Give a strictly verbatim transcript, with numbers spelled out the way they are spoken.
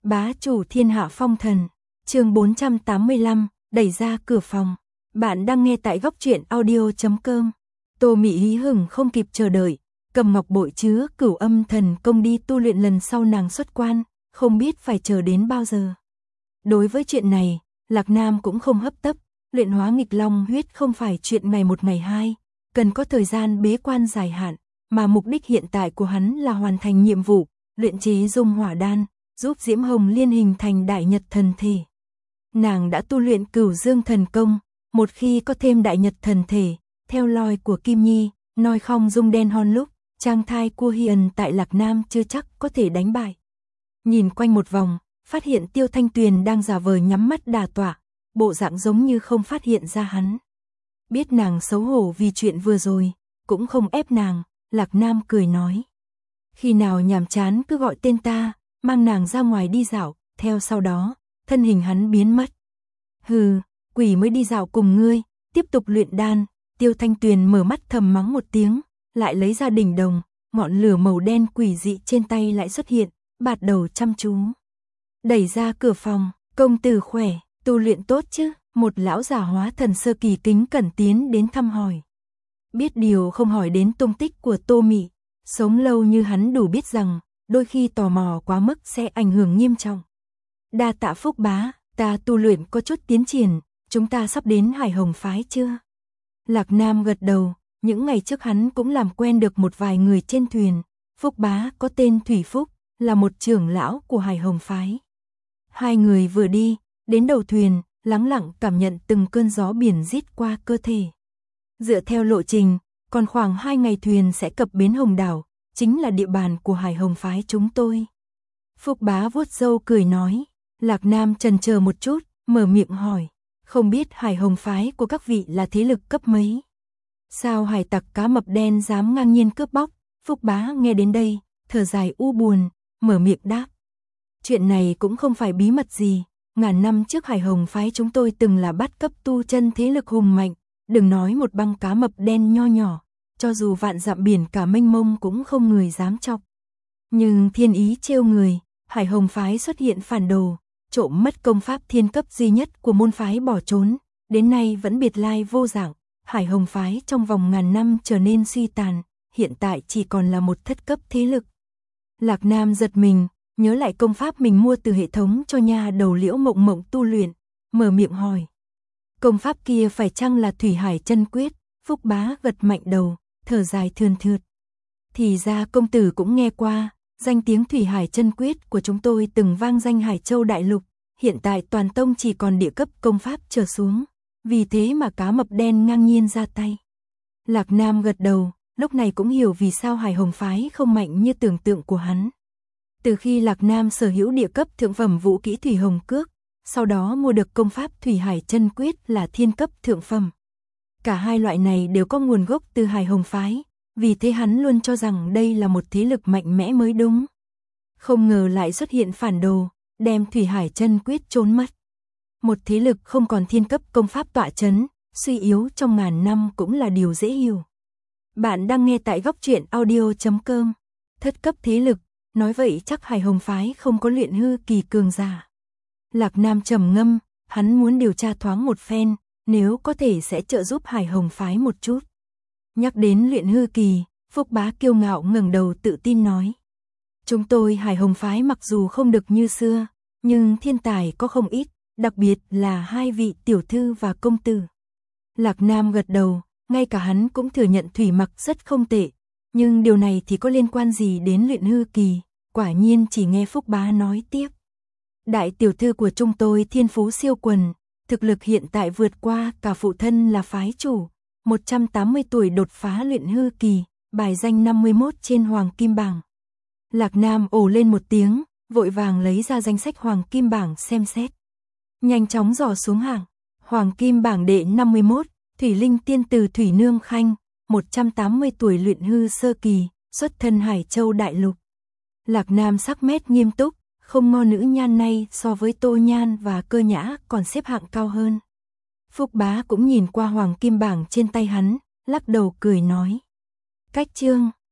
Bá chủ thiên hạ phong thần, chương bốn trăm tám mươi lăm, đẩy ra cửa phòng. Bạn đang nghe tại góc truyện audio chấm com. Tô Mị hí hửng không kịp chờ đợi, cầm ngọc bội chứa cửu âm thần công đi tu luyện lần sau nàng xuất quan, không biết phải chờ đến bao giờ. Đối với chuyện này, Lạc Nam cũng không hấp tấp, luyện hóa nghịch long huyết không phải chuyện ngày một ngày hai, cần có thời gian bế quan dài hạn, mà mục đích hiện tại của hắn là hoàn thành nhiệm vụ, luyện chế dung hỏa đan, giúp Diễm Hồng Liên hình thành đại nhật thần thể. Nàng đã tu luyện cửu dương thần công, một khi có thêm đại nhật thần thể, theo loi của Kim Nhi, noi không dung đen hon lúc, trang thai của Hiền tại Lạc Nam chưa chắc có thể đánh bại. Nhìn quanh một vòng, phát hiện Tiêu Thanh Tuyền đang giả vờ nhắm mắt đả tọa, bộ dạng giống như không phát hiện ra hắn. Biết nàng xấu hổ vì chuyện vừa rồi, cũng không ép nàng, Lạc Nam cười nói. Khi nào nhàm chán cứ gọi tên ta, mang nàng ra ngoài đi dạo, theo sau đó, thân hình hắn biến mất. Hừ, quỷ mới đi dạo cùng ngươi, tiếp tục luyện đan. Tiêu Thanh Tuyền mở mắt thầm mắng một tiếng, lại lấy ra đỉnh đồng, ngọn lửa màu đen quỷ dị trên tay lại xuất hiện, bạt đầu chăm chú. Đẩy ra cửa phòng, công tử khỏe, tu luyện tốt chứ? Một lão già hóa thần sơ kỳ kính cẩn tiến đến thăm hỏi. Biết điều không hỏi đến tung tích của Tô Mị, sống lâu như hắn đủ biết rằng, đôi khi tò mò quá mức sẽ ảnh hưởng nghiêm trọng. Đa tạ Phúc bá, ta tu luyện có chút tiến triển, chúng ta sắp đến Hải Hồng phái chưa? Lạc Nam gật đầu, những ngày trước hắn cũng làm quen được một vài người trên thuyền. Phúc bá có tên Thủy Phúc, là một trưởng lão của Hải Hồng phái. Hai người vừa đi, đến đầu thuyền, lắng lặng cảm nhận từng cơn gió biển rít qua cơ thể. Dựa theo lộ trình, còn khoảng hai ngày thuyền sẽ cập bến Hồng Đảo, chính là địa bàn của Hải Hồng phái chúng tôi. Phúc bá vuốt râu cười nói. Lạc Nam chần chờ một chút, mở miệng hỏi, không biết Hải Hồng phái của các vị là thế lực cấp mấy? Sao hải tặc cá mập đen dám ngang nhiên cướp bóc? Phúc bá nghe đến đây, thở dài u buồn, mở miệng đáp. Chuyện này cũng không phải bí mật gì, ngàn năm trước Hải Hồng phái chúng tôi từng là bát cấp tu chân thế lực hùng mạnh, đừng nói một băng cá mập đen nho nhỏ, cho dù vạn dặm biển cả mênh mông cũng không người dám chọc. Nhưng thiên ý trêu người, Hải Hồng phái xuất hiện phản đồ, trộm mất công pháp thiên cấp duy nhất của môn phái bỏ trốn, đến nay vẫn biệt lai vô dạng. Hải Hồng phái trong vòng ngàn năm trở nên suy tàn, hiện tại chỉ còn là một thất cấp thế lực. Lạc Nam giật mình, nhớ lại công pháp mình mua từ hệ thống cho nha đầu Liễu Mộng Mộng tu luyện, mở miệng hỏi. Công pháp kia phải chăng là Thủy Hải Chân Quyết? Phúc bá gật mạnh đầu, thở dài thườn thượt. Thì ra công tử cũng nghe qua, danh tiếng Thủy Hải Chân Quyết của chúng tôi từng vang danh Hải Châu Đại Lục, hiện tại toàn tông chỉ còn địa cấp công pháp trở xuống, vì thế mà cá mập đen ngang nhiên ra tay. Lạc Nam gật đầu, lúc này cũng hiểu vì sao Hải Hồng phái không mạnh như tưởng tượng của hắn. Từ khi Lạc Nam sở hữu địa cấp thượng phẩm vũ kỹ Thủy Hồng Cước, sau đó mua được công pháp Thủy Hải Chân Quyết là thiên cấp thượng phẩm. Cả hai loại này đều có nguồn gốc từ Hải Hồng phái, vì thế hắn luôn cho rằng đây là một thế lực mạnh mẽ mới đúng. Không ngờ lại xuất hiện phản đồ, đem Thủy Hải Chân Quyết trốn mất. Một thế lực không còn thiên cấp công pháp tọa chấn, suy yếu trong ngàn năm cũng là điều dễ hiểu. Bạn đang nghe tại góc truyện audio chấm com. Thất cấp thế lực, nói vậy chắc Hải Hồng phái không có luyện hư kỳ cường giả. Lạc Nam trầm ngâm, hắn muốn điều tra thoáng một phen, nếu có thể sẽ trợ giúp Hải Hồng phái một chút. Nhắc đến luyện hư kỳ, Phúc bá kiêu ngạo ngẩng đầu tự tin nói. Chúng tôi Hải Hồng phái mặc dù không được như xưa, nhưng thiên tài có không ít, đặc biệt là hai vị tiểu thư và công tử. Lạc Nam gật đầu, ngay cả hắn cũng thừa nhận Thủy Mặc rất không tệ, nhưng điều này thì có liên quan gì đến luyện hư kỳ, quả nhiên chỉ nghe Phúc bá nói tiếp. Đại tiểu thư của chúng tôi thiên phú siêu quần, thực lực hiện tại vượt qua cả phụ thân là phái chủ, một trăm tám mươi tuổi đột phá luyện hư kỳ, bài danh năm mươi mốt trên Hoàng Kim Bảng. Lạc Nam ồ lên một tiếng, vội vàng lấy ra danh sách Hoàng Kim Bảng xem xét. Nhanh chóng dò xuống hạng, Hoàng Kim Bảng đệ năm mươi mốt, Thủy Linh tiên tử Thủy Nương Khanh, một trăm tám mươi tuổi luyện hư sơ kỳ, xuất thân Hải Châu Đại Lục. Lạc Nam sắc mét nghiêm túc, không ngờ nữ nhan này so với Tô Nhan và Cơ Nhã còn xếp hạng cao hơn. Phúc bá cũng nhìn qua Hoàng Kim Bảng trên tay hắn, lắc đầu cười nói. Cách chương